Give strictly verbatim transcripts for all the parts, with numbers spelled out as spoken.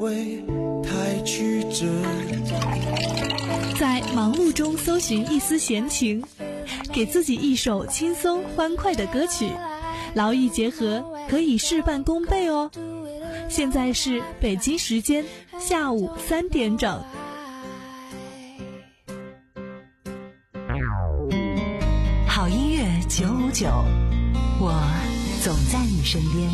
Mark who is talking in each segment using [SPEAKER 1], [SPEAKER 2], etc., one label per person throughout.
[SPEAKER 1] 会太曲折。
[SPEAKER 2] 在忙碌中搜寻一丝闲情，给自己一首轻松欢快的歌曲，劳逸结合，可以事半功倍哦。现在是北京时间下午三点整。
[SPEAKER 3] 好音乐九五九，我总在你身边。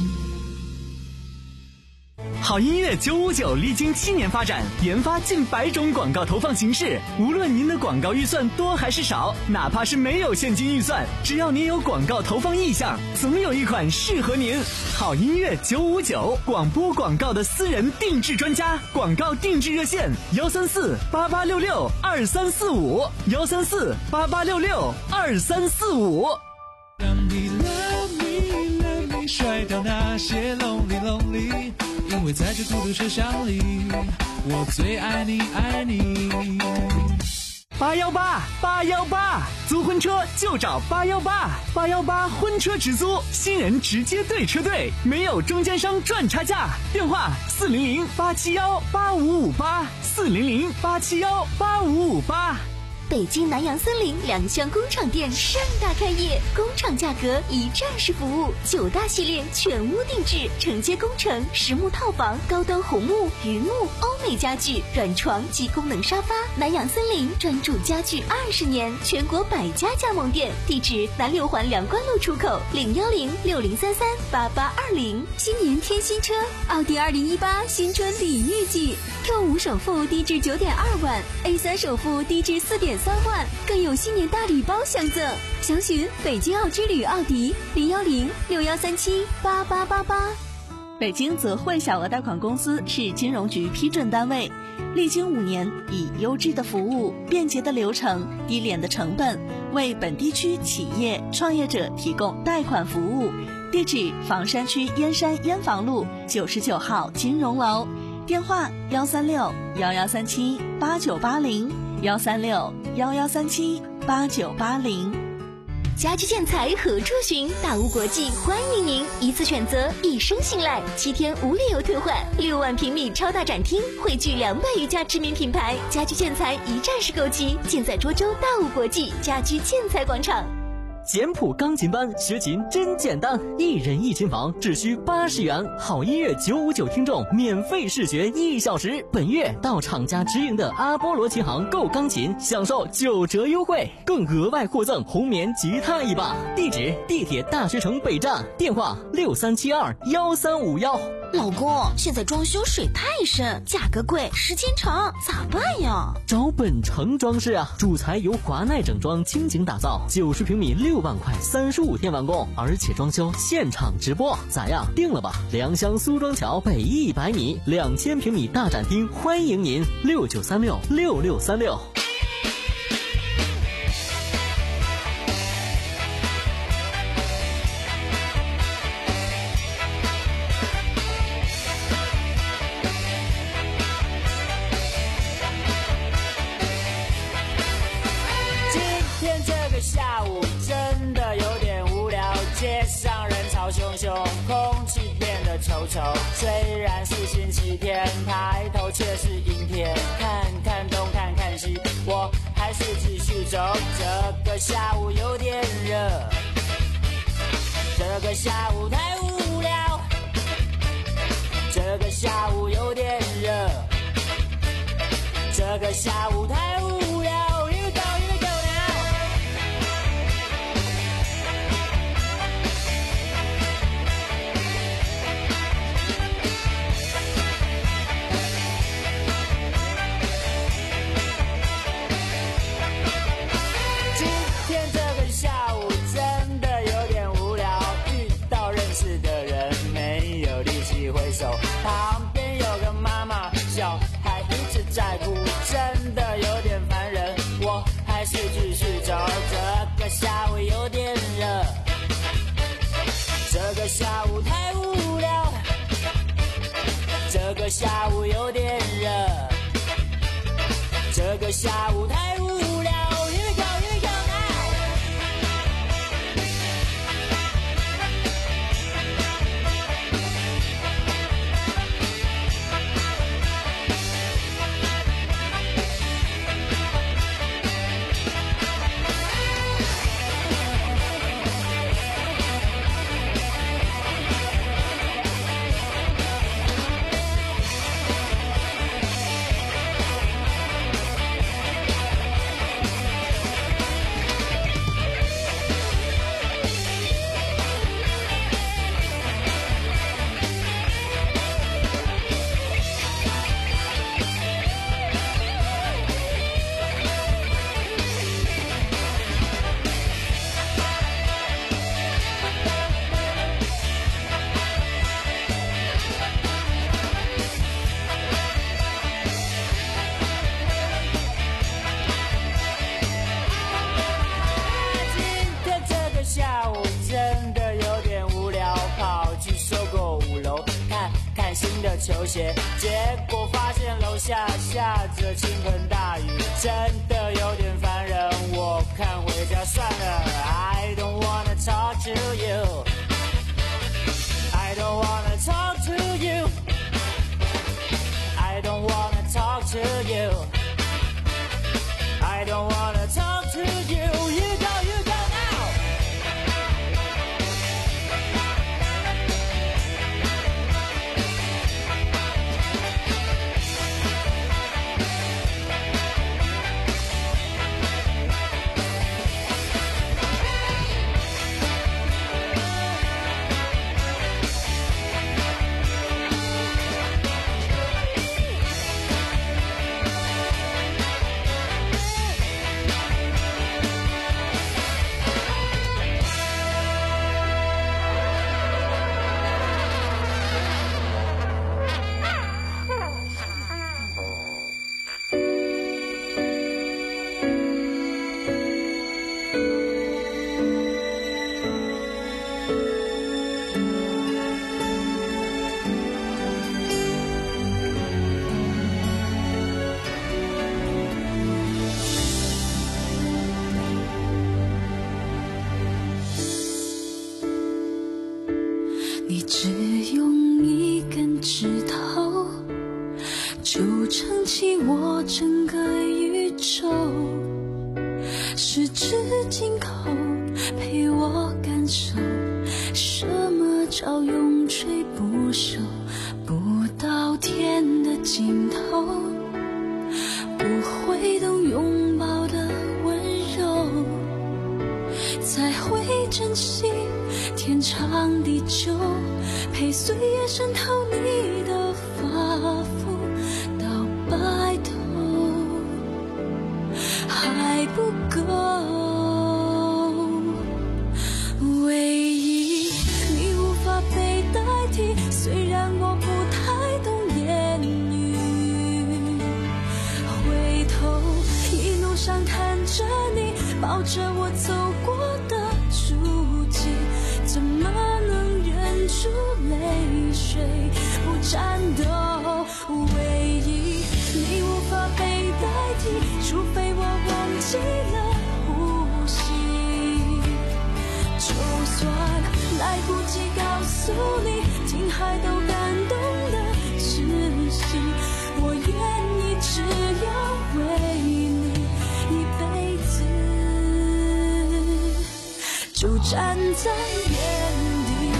[SPEAKER 4] 好音乐九五九历经七年发展，研发近百种广告投放形式。无论您的广告预算多还是少，哪怕是没有现金预算，只要您有广告投放意向，总有一款适合您。好音乐九五九，广播广告的私人定制专家，广告定制热线幺三四八八六六二三四五幺三四八八六六二三四五。
[SPEAKER 1] 让你 love me love me， 甩掉那些 lonely lonely， 因为在这孤独车厢里，我最爱你爱你。
[SPEAKER 4] 八幺八八幺八，租婚车就找八幺八，八幺八婚车直租，新人直接对车队，没有中间商赚差价。电话四零零八七幺八五五八，四零零八七幺八五五八。
[SPEAKER 5] 北京南洋森林两厢工厂店盛大开业，工厂价格一站式服务，九大系列全屋定制，承接工程、实木套房、高端红木、榆木、欧美家具、软床及功能沙发。南洋森林专注家具二十年，全国百家加盟店，地址南六环两关路出口零幺零六零三三八八二零。新年添新车，奥迪二零一八新春礼遇季 ，Q 五首付低至九点二万 ，A 三首付低至四点三万，更有新年大礼包相赠。详询北京奥之旅奥迪零幺零六幺三七八八八八。
[SPEAKER 2] 北京泽汇小额贷款公司是金融局批准单位，历经五年，以优质的服务、便捷的流程、低廉的成本，为本地区企业创业者提供贷款服务。地址：房山区燕山燕房路九十九号金融楼。电话：幺三六幺幺三七八九八零，幺三六幺幺三七八九八零。
[SPEAKER 5] 家居建材何处寻？大屋国际欢迎您，一次选择，一生信赖，七天无理由退换。六万平米超大展厅，汇聚两百余家知名品牌，家居建材一站式购齐，尽在涿州大屋国际家居建材广场。
[SPEAKER 6] 简谱钢琴班学琴真简单，一人一琴房只需八十元，好音乐九五九听众免费试学一小时。本月到厂家直营的阿波罗琴行购钢琴，享受九折优惠，更额外获赠红棉吉他一把。地址：地铁大学城北站，电话六三七二幺三五幺。
[SPEAKER 5] 老公，现在装修水太深，价格贵，时间长，咋办呀？
[SPEAKER 6] 找本城装饰啊，主材由华奈整装倾情打造，九十平米六万块，三十五天完工，而且装修现场直播，咋样？定了吧？良乡苏庄桥北一百米，两千平米大展厅，欢迎您，六九三六六六三六。
[SPEAKER 7] 下午真的有点无聊，街上人潮汹汹，空气变得稠稠。虽然是星期天，抬头却是阴天。看看东，看看西，我还是继续走。这个下午有点热，这个下午太无聊。这个下午有点热，这个下午太无聊。旁边有个妈妈，小孩一直在哭，真的有点烦人。我还是继续走，这个下午有点热，这个下午太无聊，这个下午有点热，这个下午太无聊。 球鞋，结果发现楼下下着倾盆大雨，真的有点烦人，我看回家算了。 I don't wanna talk to you, I don't wanna talk to you, I don't wanna talk to you, I don't wanna talk to you. You go, you go now.
[SPEAKER 8] 你只用一根指头，就撑起我整个宇宙，十指紧扣，陪我感受什么叫永垂不朽，不到天的尽头，不会懂拥抱的温柔，才会珍惜天长地久，陪岁月渗透你的发肤到白头，还不够。唯一你无法被代替，虽然我不太懂言语，回头一路上看着你，抱着我走过的足迹，怎么能忍住泪水不颤抖？唯一你无法被代替，除非我忘记了呼吸。就算来不及告诉你，听海都感动的窒息，我愿意只要为你一辈子，就站在原地。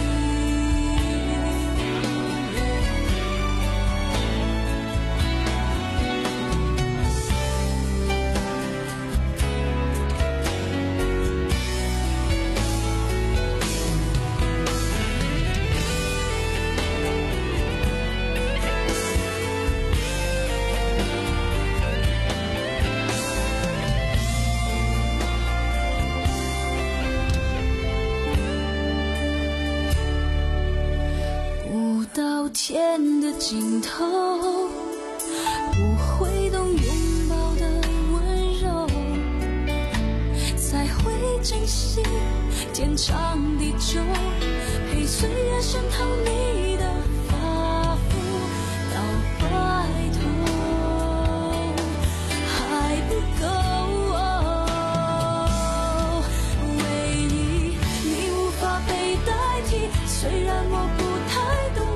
[SPEAKER 8] 天的尽头，不会懂拥抱的温柔，才会珍惜天长地久，陪岁月渗透你的发肤到白头，还不够。唯一你无法被代替，虽然我不太懂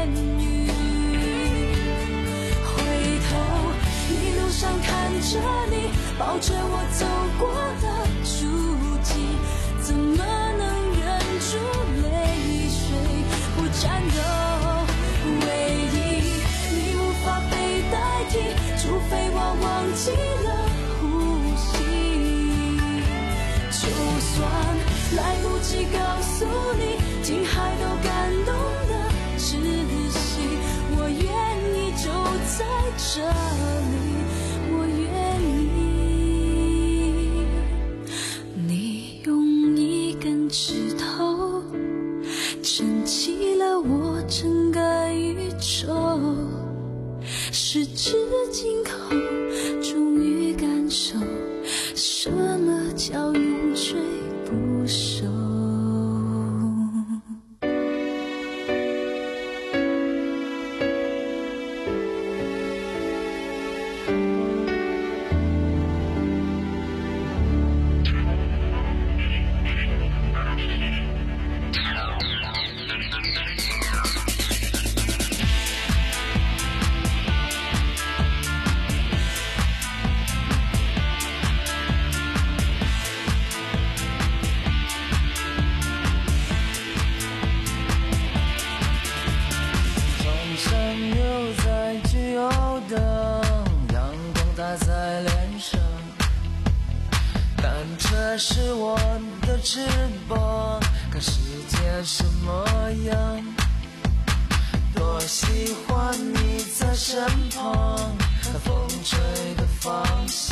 [SPEAKER 8] 上看着你，抱着我走过的足迹，怎么能忍住泪水不颤抖？唯一你无法被代替，除非我忘记了呼吸。就算来不及告诉你，听海都感动的窒息，我愿意就在这里。我愿意，你用一根指头撑起了我整个宇宙，十指紧扣，终于感受什么叫永垂不朽。
[SPEAKER 9] 是我的翅膀，看世界是模样。多喜欢你在身旁，看风吹的方向。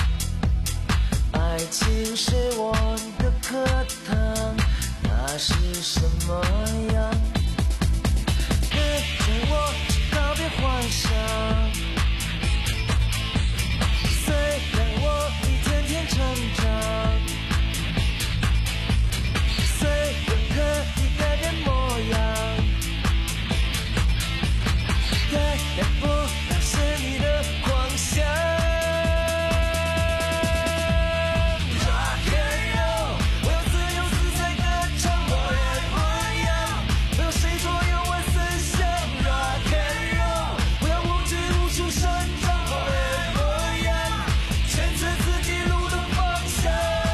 [SPEAKER 9] 爱情是我的课堂，那是什么样？跟着我去告别幻想。虽然我一天天成长，虽然可以改变模样，改变不了是你的狂想。Rock and roll， 我要自由自在歌唱，我爱我要，没有谁左右我思想。Rock and roll， 我要无拘无束生长，我爱我要，选择自己路的方向。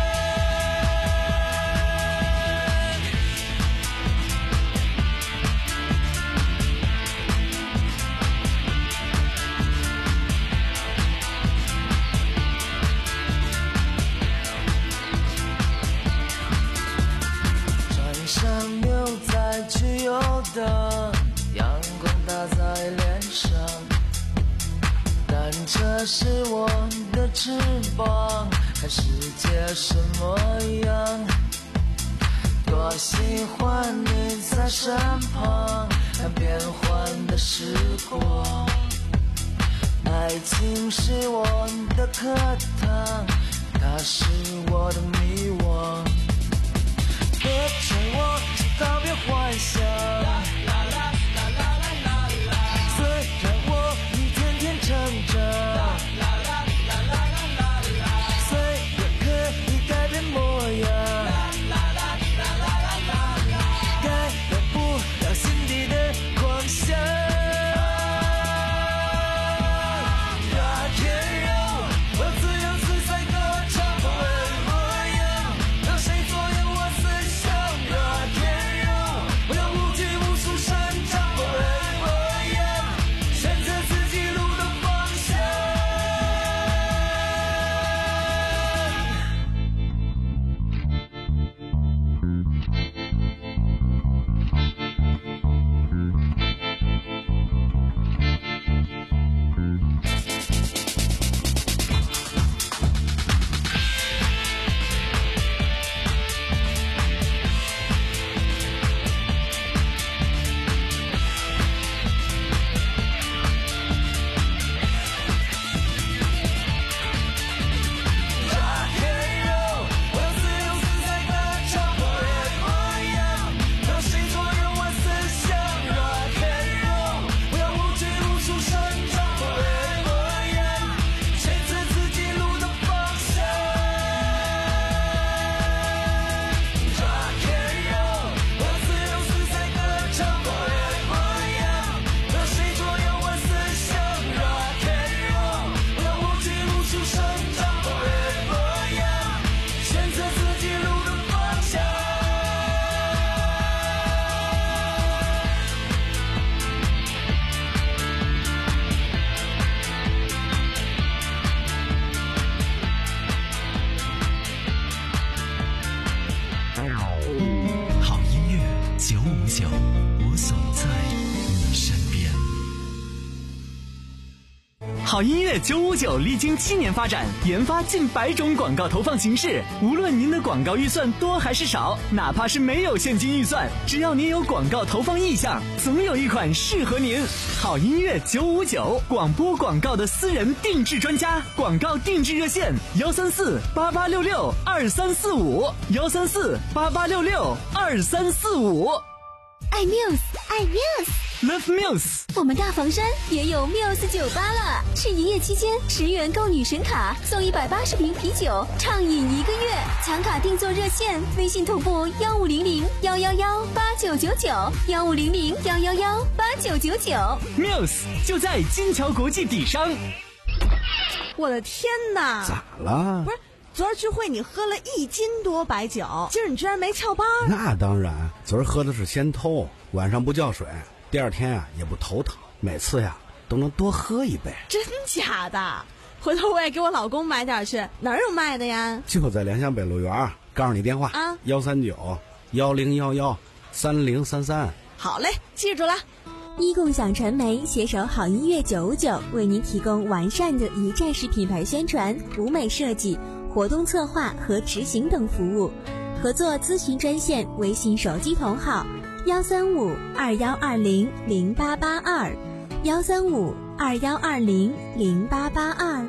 [SPEAKER 9] 穿上牛仔去游荡，阳光打在脸上，但这是我的翅膀，看世界是模样。多喜欢你在身旁，看变幻的时光。爱情是我的课堂，它是我的迷惘。跟着我去告别幻想，虽然我一天天成长，虽然可以改变模样，改变不了心底的狂想。Rock and roll， 我自由自在歌唱，我爱我要，让谁左右我思想。Rock and roll， 我要无拘无束生长，我爱我要，选择自己路的方向。
[SPEAKER 1] 好音乐九五九，我总在你身边。
[SPEAKER 4] 好音乐九五九历经七年发展，研发近百种广告投放形式。无论您的广告预算多还是少，哪怕是没有现金预算，只要您有广告投放意向，总有一款适合您。好音乐九五九，广播广告的私人定制专家，广告定制热线：幺三四八八六六二三四五，幺三四八八六六二三四五。
[SPEAKER 5] 爱 Muse， 爱 Muse。Love
[SPEAKER 4] Muse，
[SPEAKER 5] 我们大房山也有 Muse 酒吧了。是营业期间，十元购女神卡送一百八十瓶啤酒，畅饮一个月。抢卡定做热线，微信同步幺五零零幺幺幺八九九九，幺五零零幺幺幺八九九九。
[SPEAKER 4] Muse 就在金桥国际底商。
[SPEAKER 2] 我的天哪！
[SPEAKER 10] 咋了？
[SPEAKER 2] 不是。昨儿聚会你喝了一斤多白酒，今儿你居然没翘班？
[SPEAKER 10] 那当然，昨儿喝的是先偷，晚上不叫水，第二天啊也不头疼，每次呀都能多喝一杯。
[SPEAKER 2] 真假的？
[SPEAKER 11] 回头我也给我老公买点去。哪儿有卖的呀？
[SPEAKER 10] 就在联想北路园，告诉你电话
[SPEAKER 11] 啊，
[SPEAKER 10] 幺三九幺零幺幺三零三三。
[SPEAKER 11] 好嘞，记住了。
[SPEAKER 5] 一共享传媒携手好音乐九五九，为您提供完善的一站式品牌宣传、舞美设计、活动策划和执行等服务。合作咨询专线：微信手机同号幺三五二幺二零零八八二，幺三五二幺二零零八八二。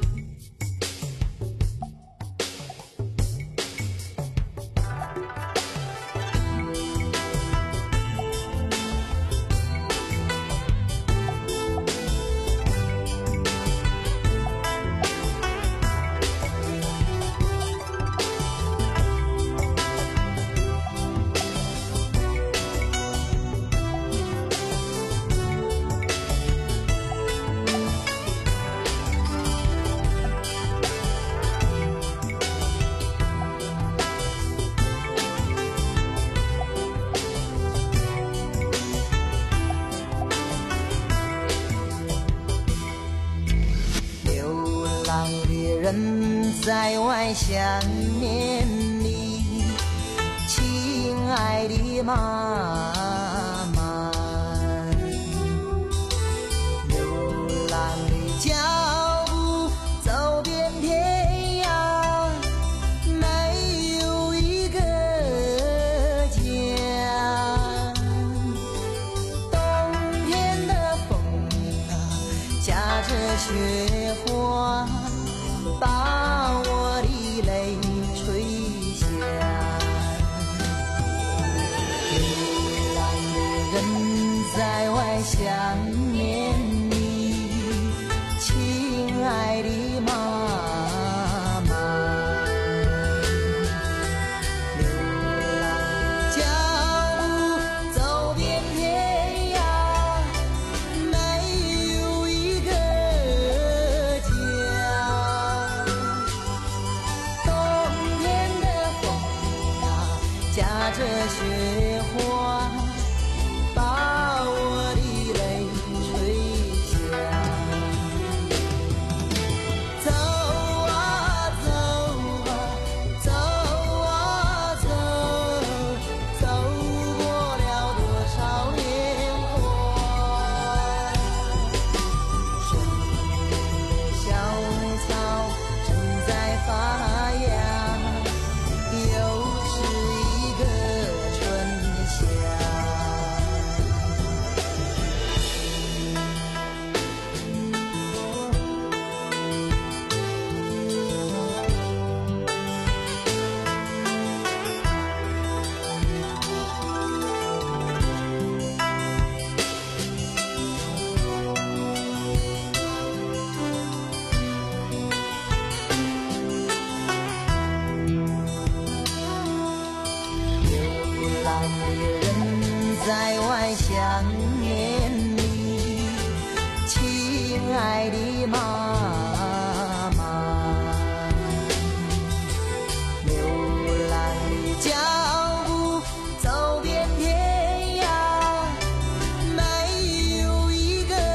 [SPEAKER 12] 人在外想念你，亲爱的妈妈。流浪的脚步走遍天涯，没有一个家。冬天的风啊，夹着雪花，把我的泪吹下。流浪的人在外想念你，亲爱的妈妈。流浪的脚步走遍天涯，没有一个家。夹着雪花，把我的泪吹下。走啊走啊走啊走，走过了多少年华。春天的小草正在发芽，又在外想念你，亲爱的妈妈。流浪的脚步走遍天涯，没有一个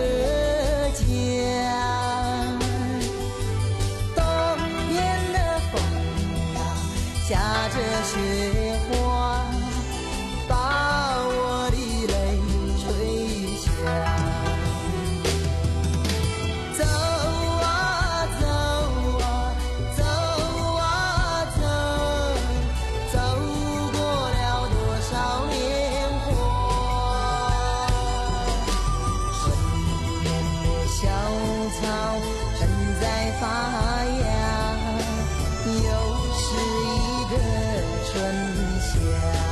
[SPEAKER 12] 家。冬天的风啊，夹着雪花，把我的泪吹下。走啊走啊走啊走，走过了多少年华。春天的小草正在发芽，又是一个春夏。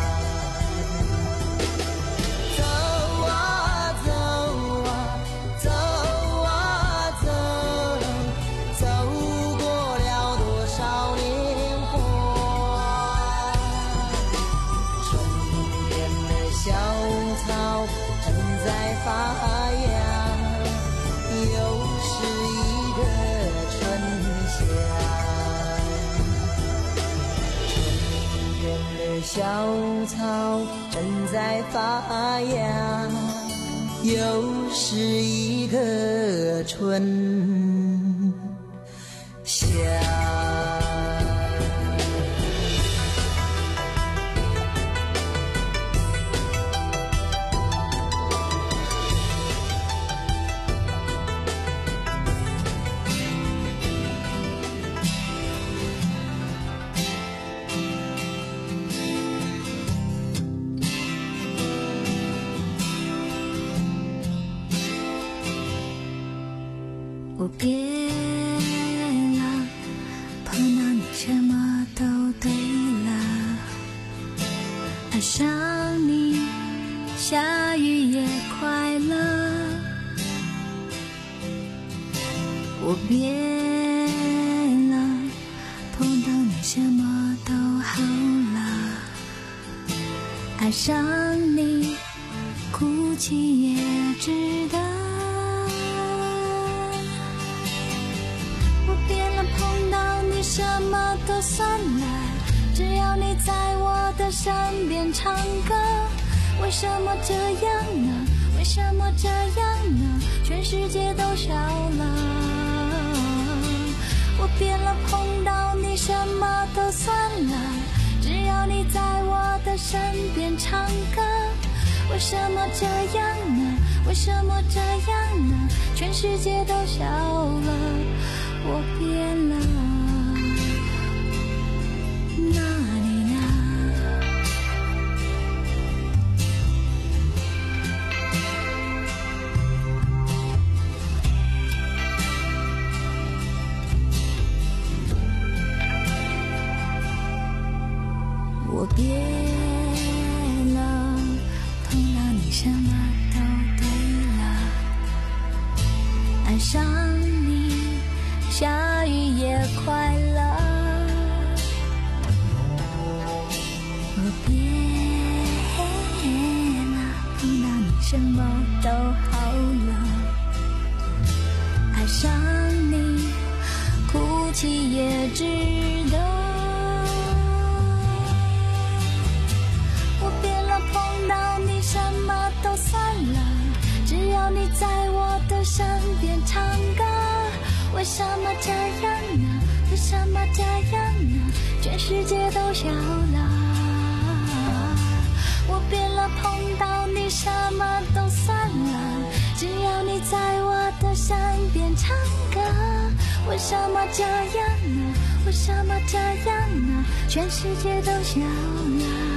[SPEAKER 12] 小草正在发芽，又是一个春夏。春天的小草正在发芽，又是一个春想。
[SPEAKER 8] 我变了，碰到你什么都对了，爱上你，下雨也快乐。我变了，碰到你什么都好了，爱上你，哭泣也值得。碰到你什么都算了，只要你在我的身边唱歌。为什么这样呢？为什么这样呢？全世界都笑了。我变了，碰到你什么都算了，只要你在我的身边唱歌。为什么这样呢？为什么这样呢？全世界都笑了。我变了，那你呢？我变了，碰到你什么都对了，爱上你。下雨也快乐，我变了，碰到你什么都好了，爱上你，哭泣也值得。我变了，碰到你什么都算了，只要你在我的身边唱歌。为什么这样呢？为什么这样呢？全世界都笑了。我变了，碰到你什么都算了，只要你在我的身边唱歌。为什么这样呢？为什么这样呢？全世界都笑了。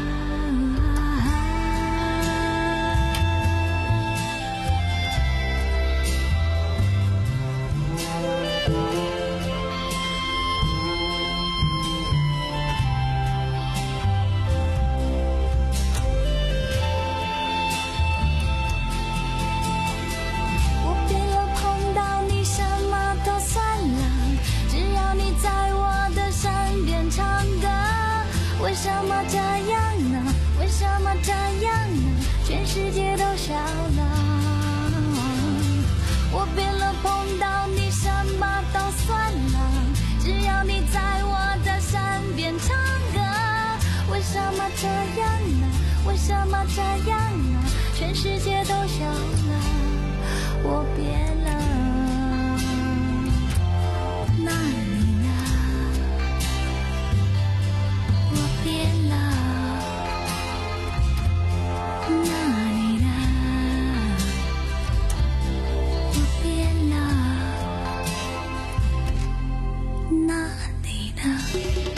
[SPEAKER 8] 为什么这样呢？为什么这样呢？全世界都笑了。我变了，碰到你什么都算了，只要你在我的身边唱歌。为什么这样呢？为什么这样呢？全世界都笑了。我变了，那你呢？我变了，那你呢？我变了，那你呢？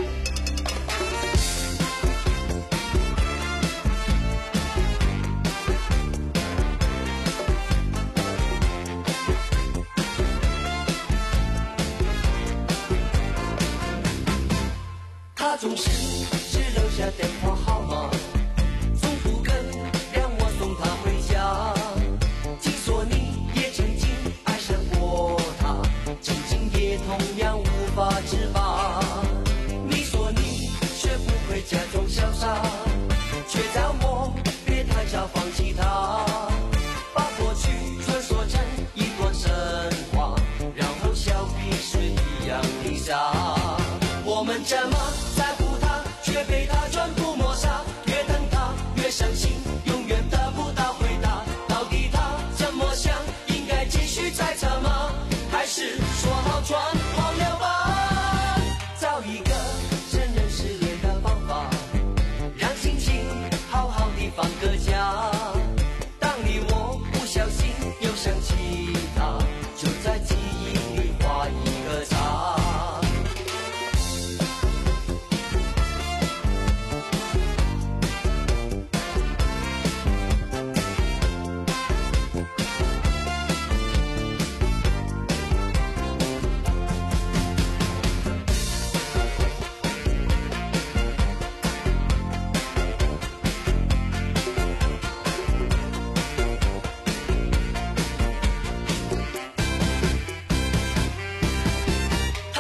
[SPEAKER 9] 他总是只留下电话号码，从不肯让我送他回家。听说你也曾经爱上过他，曾经也同样无法自拔。你说你学不会假装潇洒，却叫我别太早放弃他，把过去传说成一段神话，然后笑比水一样的傻。我们这么在乎他，却被他全部抹杀。越等他越伤心，永远得不到回答。到底他怎么想？应该继续猜测吗？还是说好全忘了吧？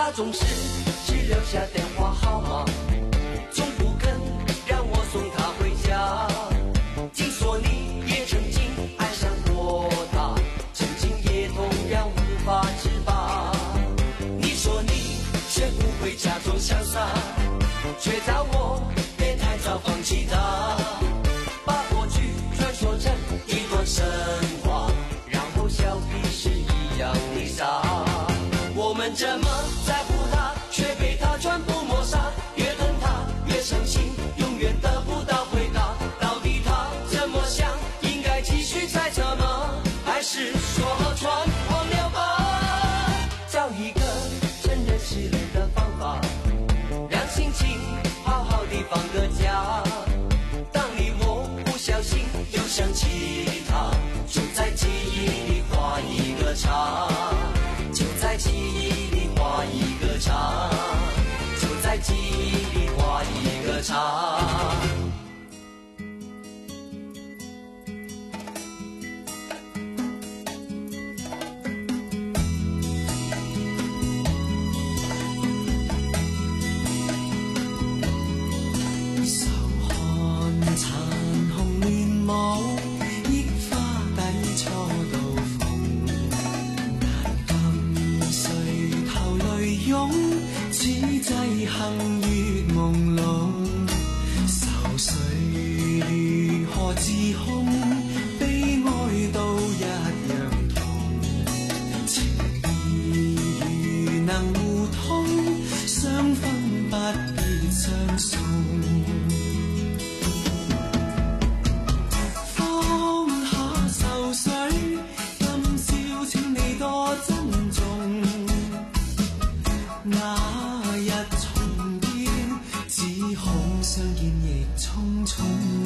[SPEAKER 9] 他总是只留下电话号码，从不肯让我送他回家。听说你也曾经爱上过他，曾经也同样无法自拔。你说你学不会假装潇洒，却叫我别太早放弃他，把过去传说成一段神话，然后笑彼是一样的傻。我们这么在乎他，却被他全部抹杀，越恨他越伤心，永远得不到回答。到底他怎么想？应该继续猜测吗？还是说好全忘了吧？找一个承认失恋的方法，让心情好好地放个假。当你我不小心又想起他，就在记忆里画一个叉，就在记忆里画一个叉，就在记忆里画一个叉。
[SPEAKER 1] 行越朦朧，愁緒如何自控？悲哀都一樣痛，情義如能互通，相分不必相送。放下愁緒，今宵請你多珍重。那相見亦匆匆，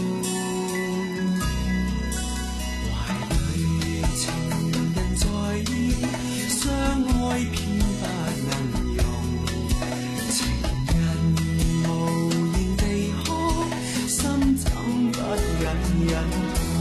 [SPEAKER 1] 懷裏情人在意，相愛偏不能容。情人無言地哭，心怎不隱隱痛。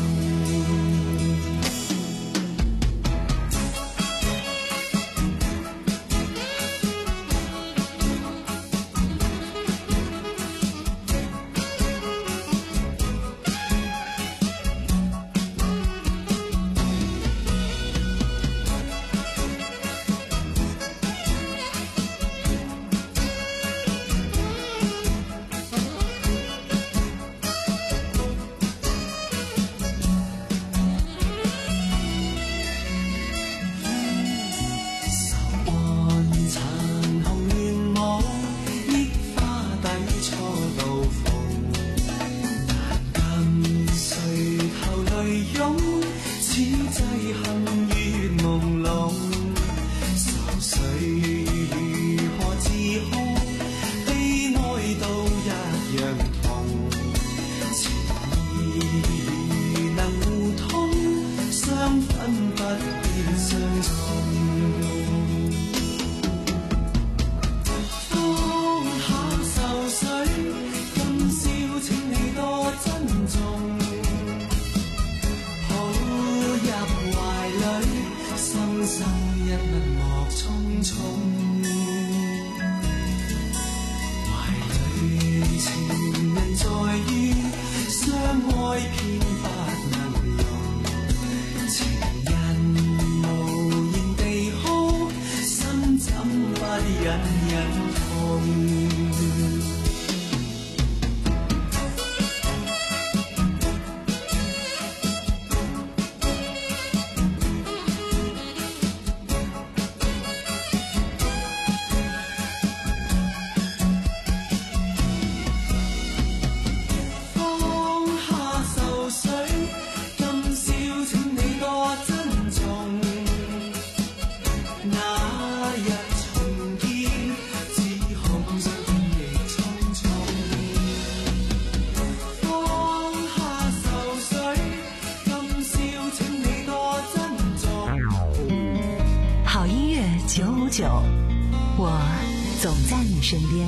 [SPEAKER 3] 九，我总在你身边。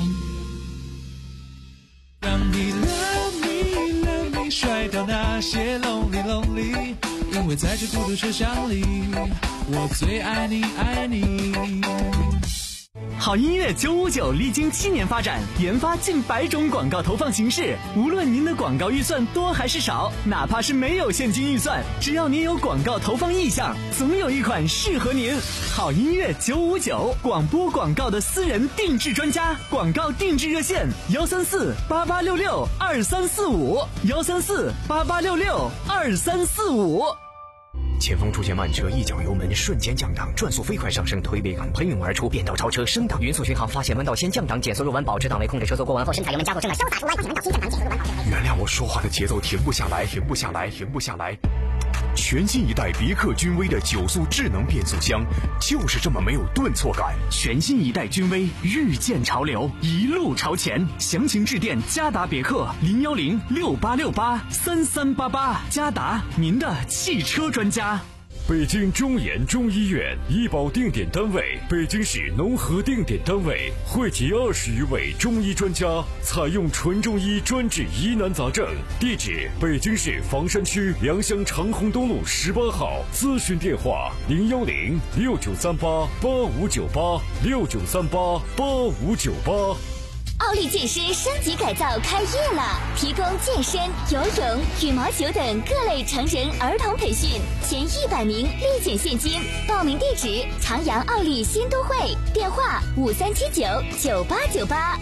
[SPEAKER 1] 让你 love me love me 甩掉那些 lonely lonely， 因为在这孤独车厢里，我最爱你爱你。
[SPEAKER 4] 好音乐九五九历经七年发展，研发近百种广告投放形式。无论您的广告预算多还是少，哪怕是没有现金预算，只要您有广告投放意向，总有一款适合您。好音乐九五九，广播广告的私人定制专家，广告定制热线：幺三四八八六六二三四五，幺三四八八六六二三四五。
[SPEAKER 13] 前方出现慢车，一脚油门瞬间降档，转速飞快上升，推背感喷涌而出，变道超车升档，匀速巡航，发现弯道先降档，减速入弯，保持档位，控制车速过弯后，深踩油门加速，正在潇洒出弯，发现弯道先降档，减速入弯，保持。原谅我说话的节奏停不下来，停不下来，停不下来。全新一代别克君威的九速智能变速箱，就是这么没有顿挫感。
[SPEAKER 4] 全新一代君威，日渐潮流，一路朝前。详情致电嘉达别克零幺零六八六八三三八八，嘉达，您的汽车专家。
[SPEAKER 14] 北京中研中医院医保定点单位，北京市农合定点单位，汇集二十余位中医专家，采用纯中医专治疑难杂症。地址：北京市房山区良乡长虹东路十八号。咨询电话：零幺零六九三八八五九八六九三八八五九八。
[SPEAKER 5] 奥利健身升级改造开业了，提供健身、游泳、羽毛球等各类成人儿童培训，前一百名立减现金。报名地址：长阳奥利新都会，电话五三七九九八九八。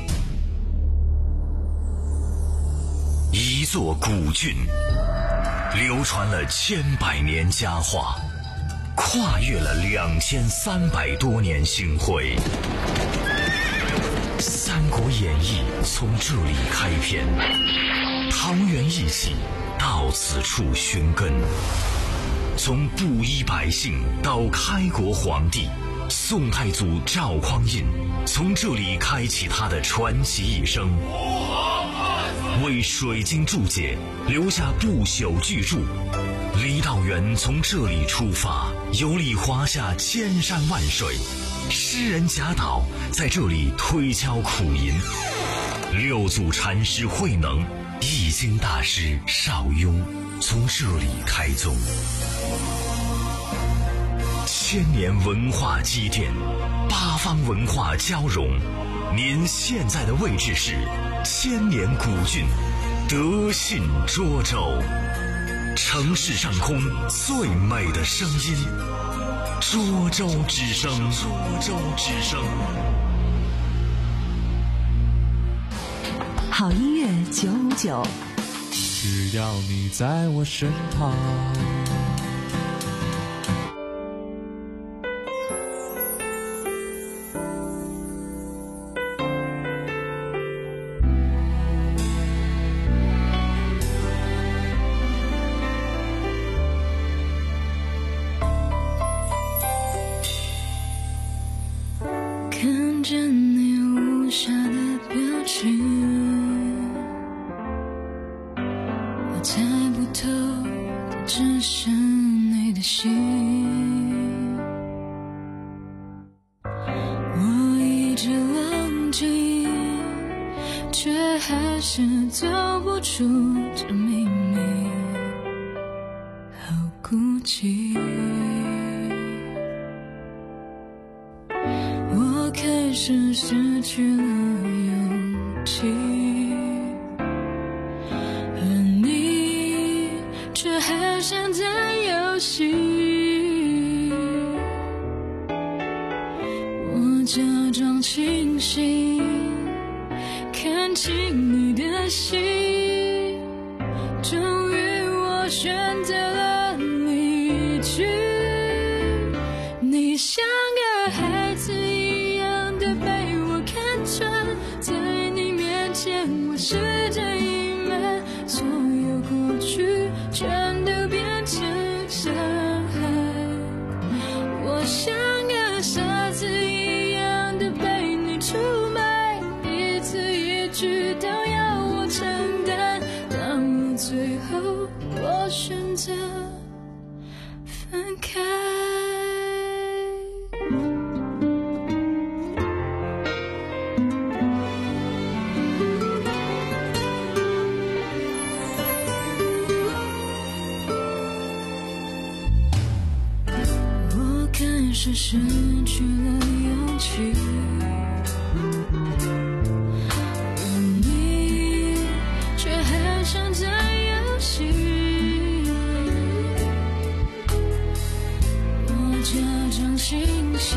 [SPEAKER 15] 一座古郡，流传了千百年佳话，跨越了两千三百多年星辉。《三国演义》从这里开篇，桃园义气到此处寻根。从布衣百姓到开国皇帝，宋太祖赵匡胤从这里开启他的传奇一生，为水晶注解留下不朽巨著。郦道元从这里出发，游历华夏千山万水。诗人贾岛在这里推敲苦吟，六祖禅师慧能、易经大师邵雍从这里开宗。千年文化积淀，八方文化交融。您现在的位置是千年古郡德信涿州，城市上空最美的声音。涿州之声，涿州之声。
[SPEAKER 3] 好音乐九五九，
[SPEAKER 1] 只要你在我身旁。
[SPEAKER 8] 看着你无暇的表情，我猜不透的只是你的心。我一直冷静，却还是走不出这秘密，好孤寂。开始失去了勇气，而你却还像在游戏。我假装清醒，看清你的心，终于我选择了离去。你像个孩子一样的被我看穿，在你面前我试着隐瞒，所有过去全都变成伤害。我像个傻子一样的被你出卖，一字一句都要我承担，当我最后我选择分开。 是失去了勇气。而你却还想在游戏，我假装欣喜，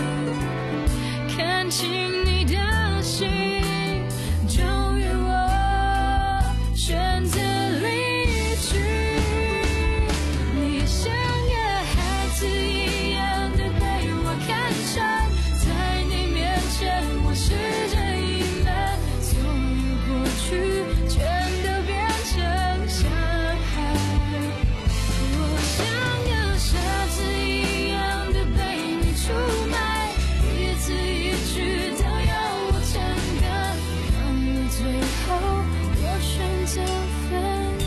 [SPEAKER 8] 看清你的心，终于我选择离去。你像个孩子一样的被我看穿，在你面前我试着隐瞒，所有过去全都变成伤害。我像个傻子一样的被你出卖，一字一句都要我承担，到了最后我选择分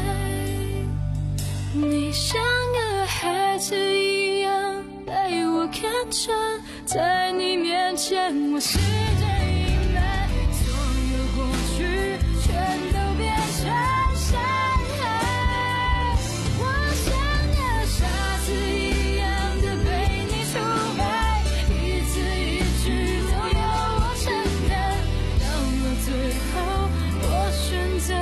[SPEAKER 8] 开。你像个孩子一样被我看穿，在你面前我试着隐瞒，所有过去全都变成伤害。我像个傻子一样的被你出卖，一字一句都要我承担，到了最后我选择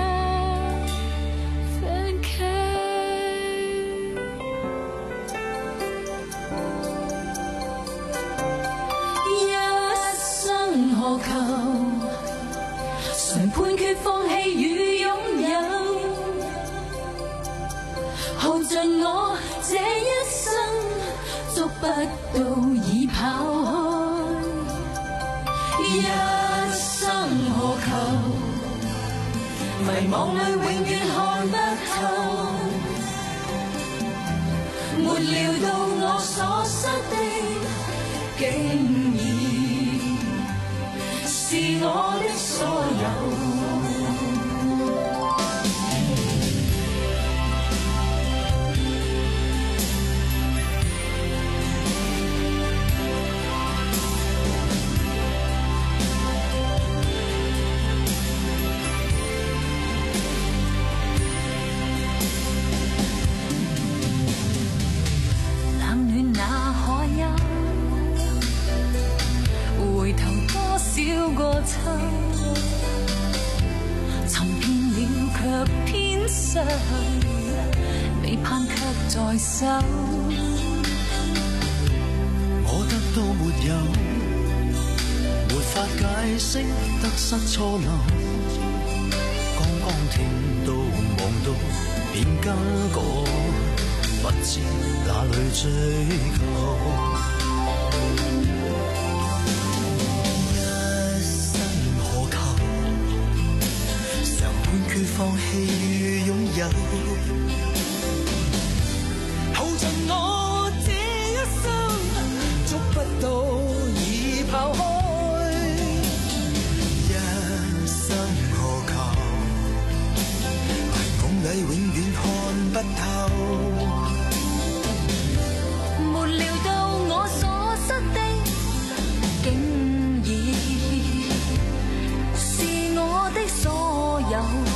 [SPEAKER 8] 分开。一生何求，常判決放棄與擁有，耗盡我這一生，捉不到已跑開。一生何求，迷惘裏永遠看不透，沒料到我所失的，竟然是我的所有。冷暖那可休，回頭多少個秋，尋遍了卻偏失去，未盼卻在手。
[SPEAKER 1] 我得到沒有，沒法解釋得失錯漏，剛剛聽到望到便更改，不知哪裏追究。放棄與擁有，耗盡我這一生，捉不到已跑開。一生何求，迷夢裏永遠看不透，
[SPEAKER 8] 沒料到我所失的，竟然是我的所有。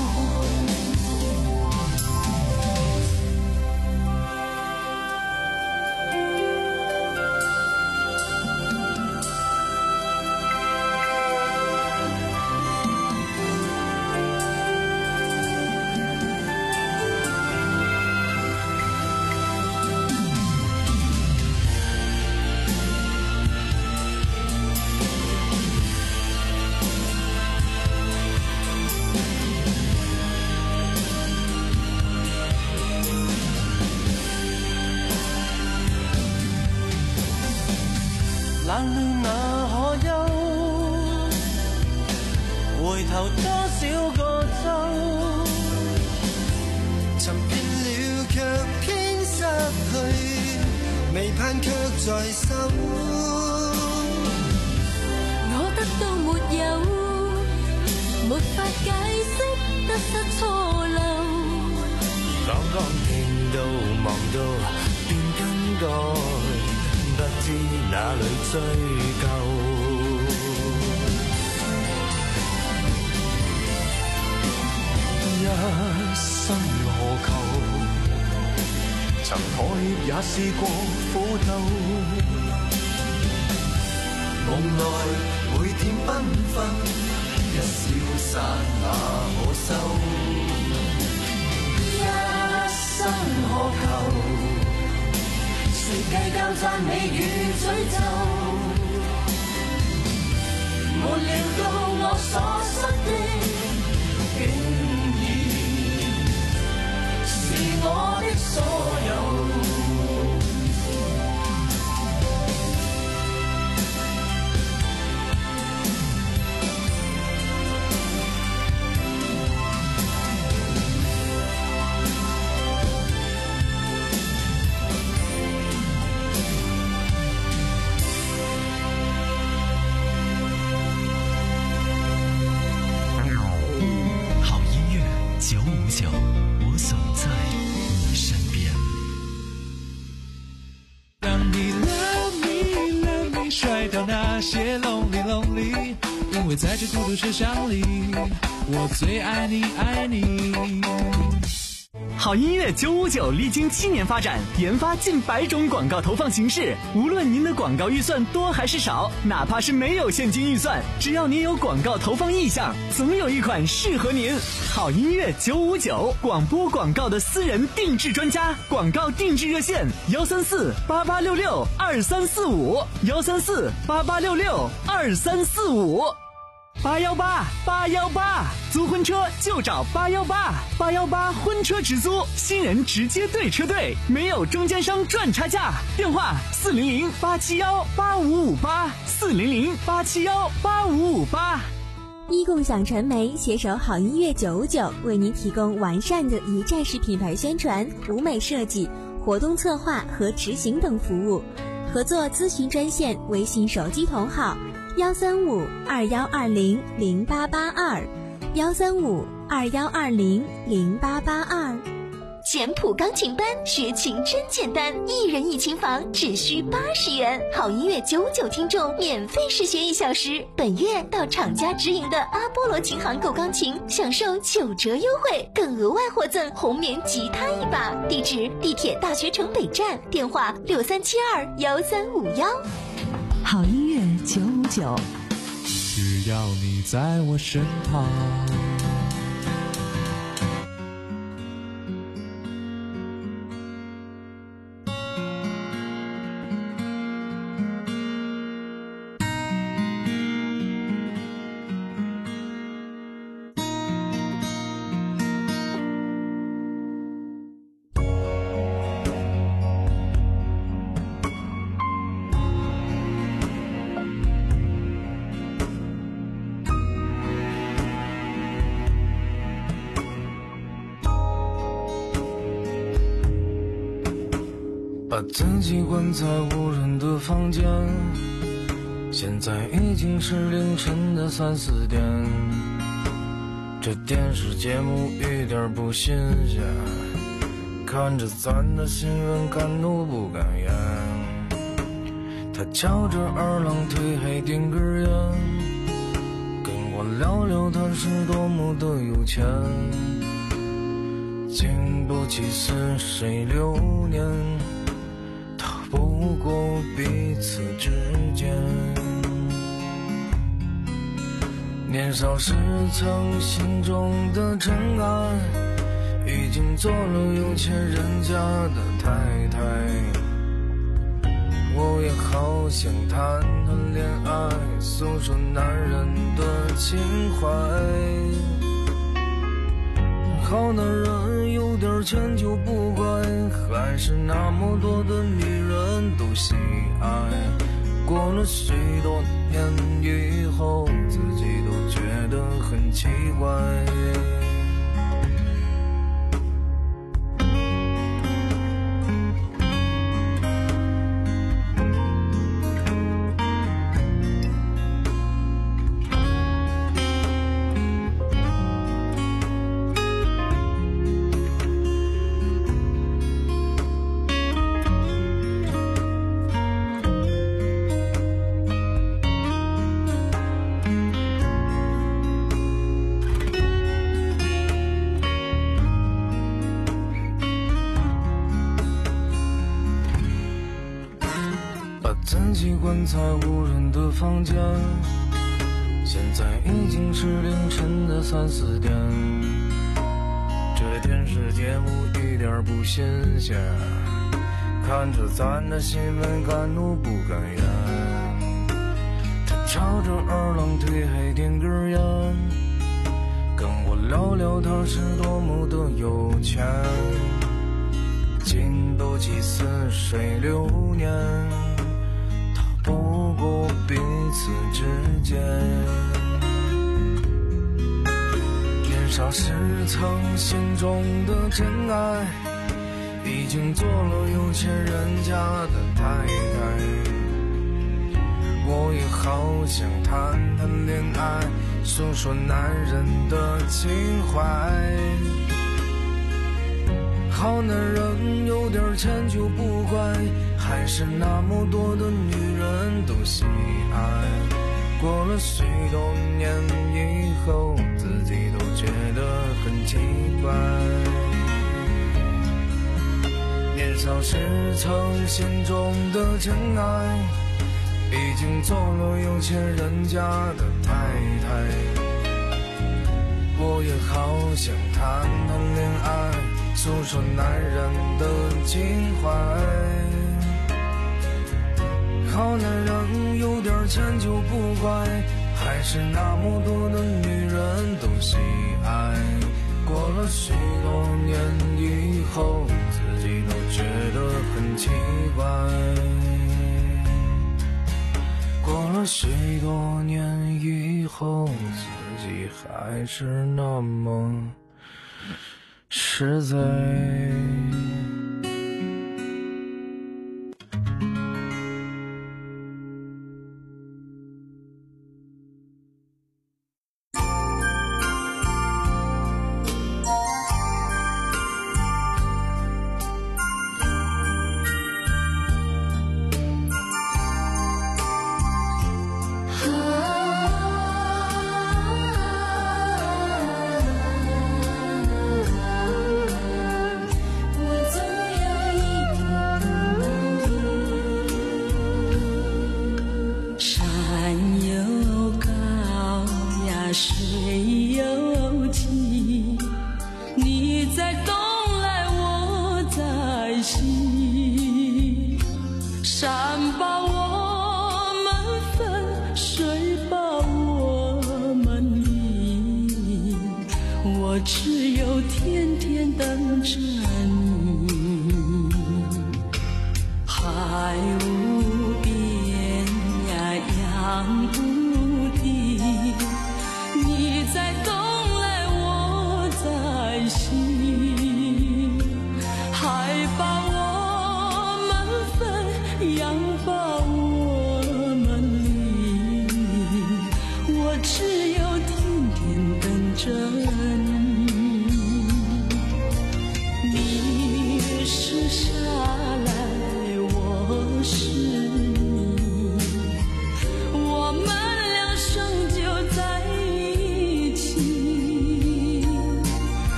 [SPEAKER 1] 冷暖那可休，回頭多少個秋，尋遍了卻偏失去，未盼卻在手。
[SPEAKER 8] 我得到沒有，沒法解釋得失錯漏，
[SPEAKER 1] 剛剛聽到望到便更改，不知哪裏追究。一生何求，曾妥協也試過苦鬥， 夢內每天繽紛，一消散那可收？一生何求？誰計較讚美與詛咒？沒料到我所失的，竟然是我的所有。
[SPEAKER 15] 九五九，我总在你身边。
[SPEAKER 16] 让你 love me love me 甩掉那些 lonely lonely， 因为在这孤独世上里，我最爱你爱你。
[SPEAKER 4] 好音乐九五九历经七年发展，研发近百种广告投放形式。无论您的广告预算多还是少，哪怕是没有现金预算，只要您有广告投放意向，总有一款适合您。好音乐九五九，广播广告的私人定制专家，广告定制热线：幺三四八八六六二三四五，幺三四八八六六二三四五。八幺八八幺八，租婚车就找八幺八，八幺八婚车直租，新人直接对车队，没有中间商赚差价。电话四零零八七幺八五五八，四零零八七幺八五五八。
[SPEAKER 5] 一共享传媒携手好音乐九五九，为您提供完善的一站式品牌宣传、舞美设计、活动策划和执行等服务。合作咨询专线：微信手机同号。幺三五二幺二零零八八二，幺三五二幺二零零八八二。简谱钢琴班学琴真简单，一人一琴房只需八十元，好音乐九五九听众免费试学一小时。本月到厂家直营的阿波罗琴行购钢琴，享受九折优惠，更额外获赠红棉吉他一把。地址：地铁大学城北站，电话六三七二幺三五幺。
[SPEAKER 3] 好音乐九五九，
[SPEAKER 16] 只要你在我身旁。
[SPEAKER 9] 把自己关在无人的房间，现在已经是凌晨的三四点，这电视节目一点不新鲜，看着咱的新闻敢怒不敢言。他翘着二郎腿还点根烟，跟我聊聊他是多么的有钱，经不起似水流年，不过彼此之间，年少时曾心中的尘埃，已经做了有钱人家的太太。我也好想谈谈恋爱，诉说男人的情怀。好男人有点钱就不怪，还是那么多的女人都喜爱。过了许多年以后，自己都觉得很奇怪。 惯在无人的房间，现在已经是凌晨的三四点，这电视节目一点不新鲜，看着咱的新闻敢怒不敢言，他朝着二郎腿还点根烟，跟我聊聊他是多么的有钱，经斗几似水流年，他不过彼此之间。年少时曾心中的真爱，已经做了有钱人家的太太，我也好想谈谈恋爱，诉说男人的情怀。好男人有点钱就不怪，还是那么多的女人都喜爱。过了许多年以后，自己都觉得很奇怪。年少时曾心中的真爱，已经做了有钱人家的太太，我也好想谈谈恋爱，诉说男人的情怀。好男人有点钱就不怪，还是那么多的女人都喜爱。过了许多年以后，自己都觉得很奇怪。过了许多年以后，自己还是那么实在。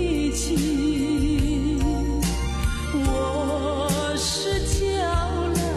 [SPEAKER 8] 我是叫来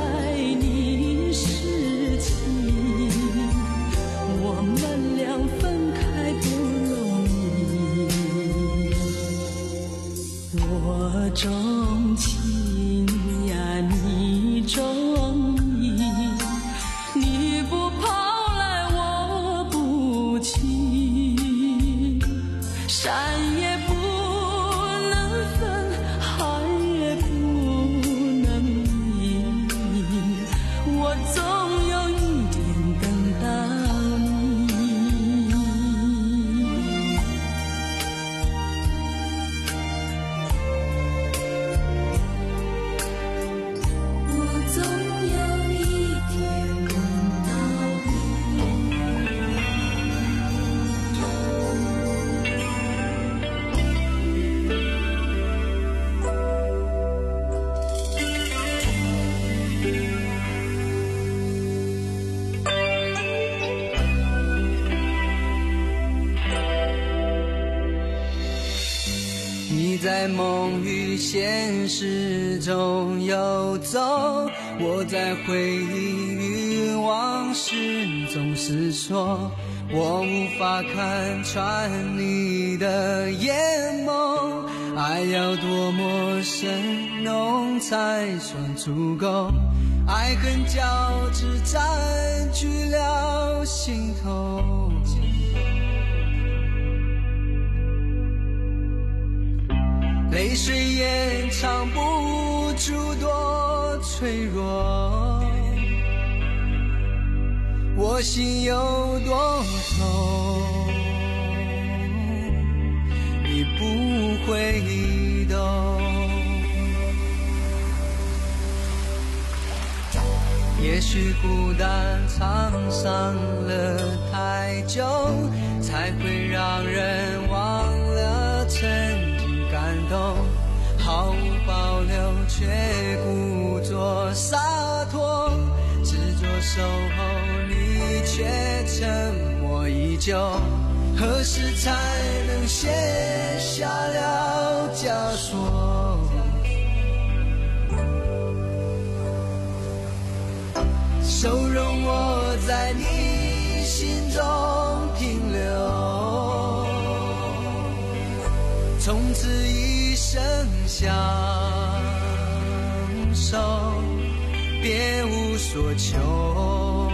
[SPEAKER 1] 在梦与现实中游走，我在回忆与往事总是说，我无法看穿你的眼眸，爱要多么深浓才算足够，爱恨交织占据了心头，泪水也藏不住多脆弱，我心有多痛，你不会懂。也许孤单藏上了太久，才会让人忘了曾经感动，毫无保留却故作洒脱，执着守候你却沉默依旧，何时才能卸下了枷锁？收容我在你心中停留，从此一生相守，别无所求。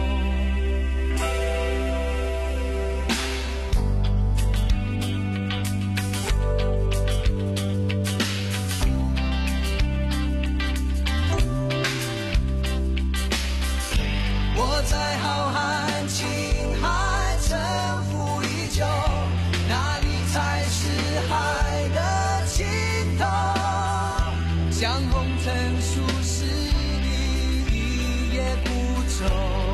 [SPEAKER 1] 我在浩瀚情海沉浮已久，哪里才是海的尽头？像红尘俗世里一叶孤舟，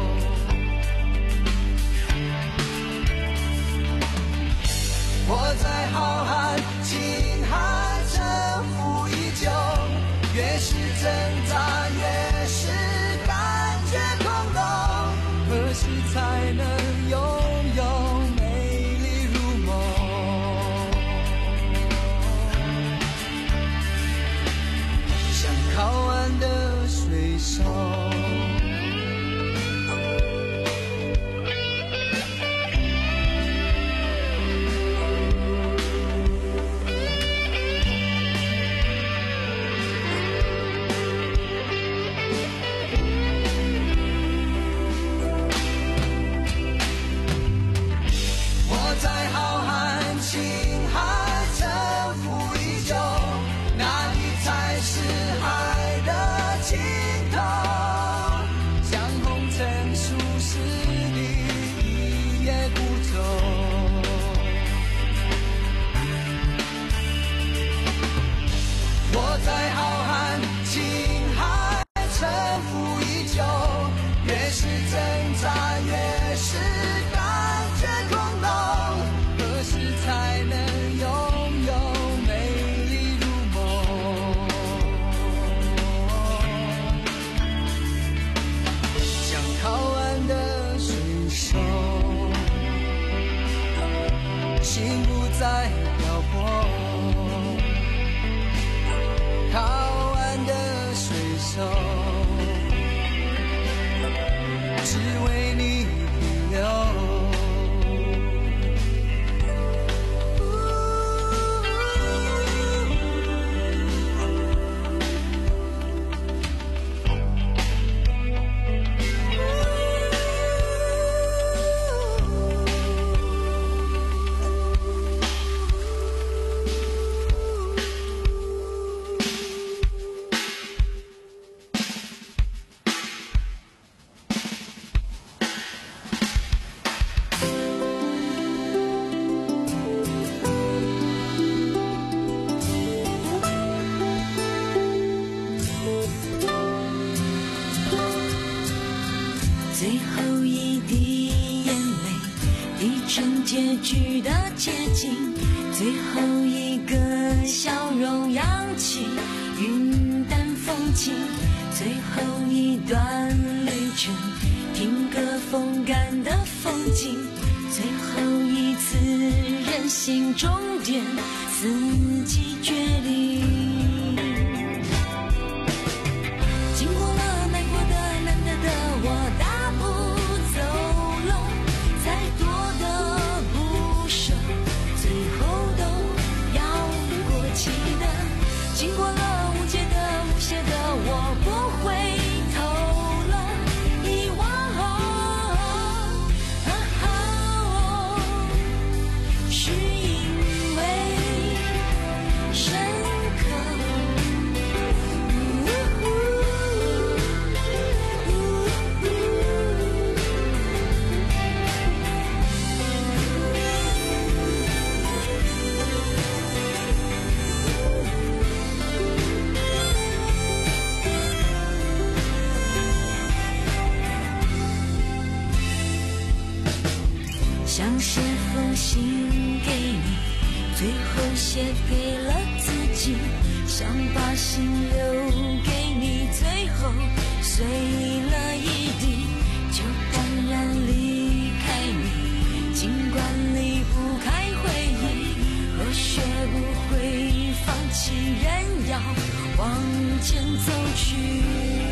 [SPEAKER 1] 我在浩瀚情海沉浮已久，越是挣扎越是感觉空洞，何时才能拥有美丽如梦？像靠岸的水手，心不再漂泊，靠岸的水手，只为你停留。
[SPEAKER 8] 最后一滴眼泪，滴成结局的结晶，最后一个笑容扬起云淡风轻，最后一段旅程，听歌风干的风景，最后一次任性终点。 自己决定。经过了难过的难得的，我大步走了，再多的不舍，最后都要过期的。经过了无解的无邪的，我不回头了，遗忘。是因为深刻。想写封信给你，最后写给了自己，想把心留给你，最后碎了一地，就淡然离开你。尽管离不开回忆，和学不会放弃，人要往前走去。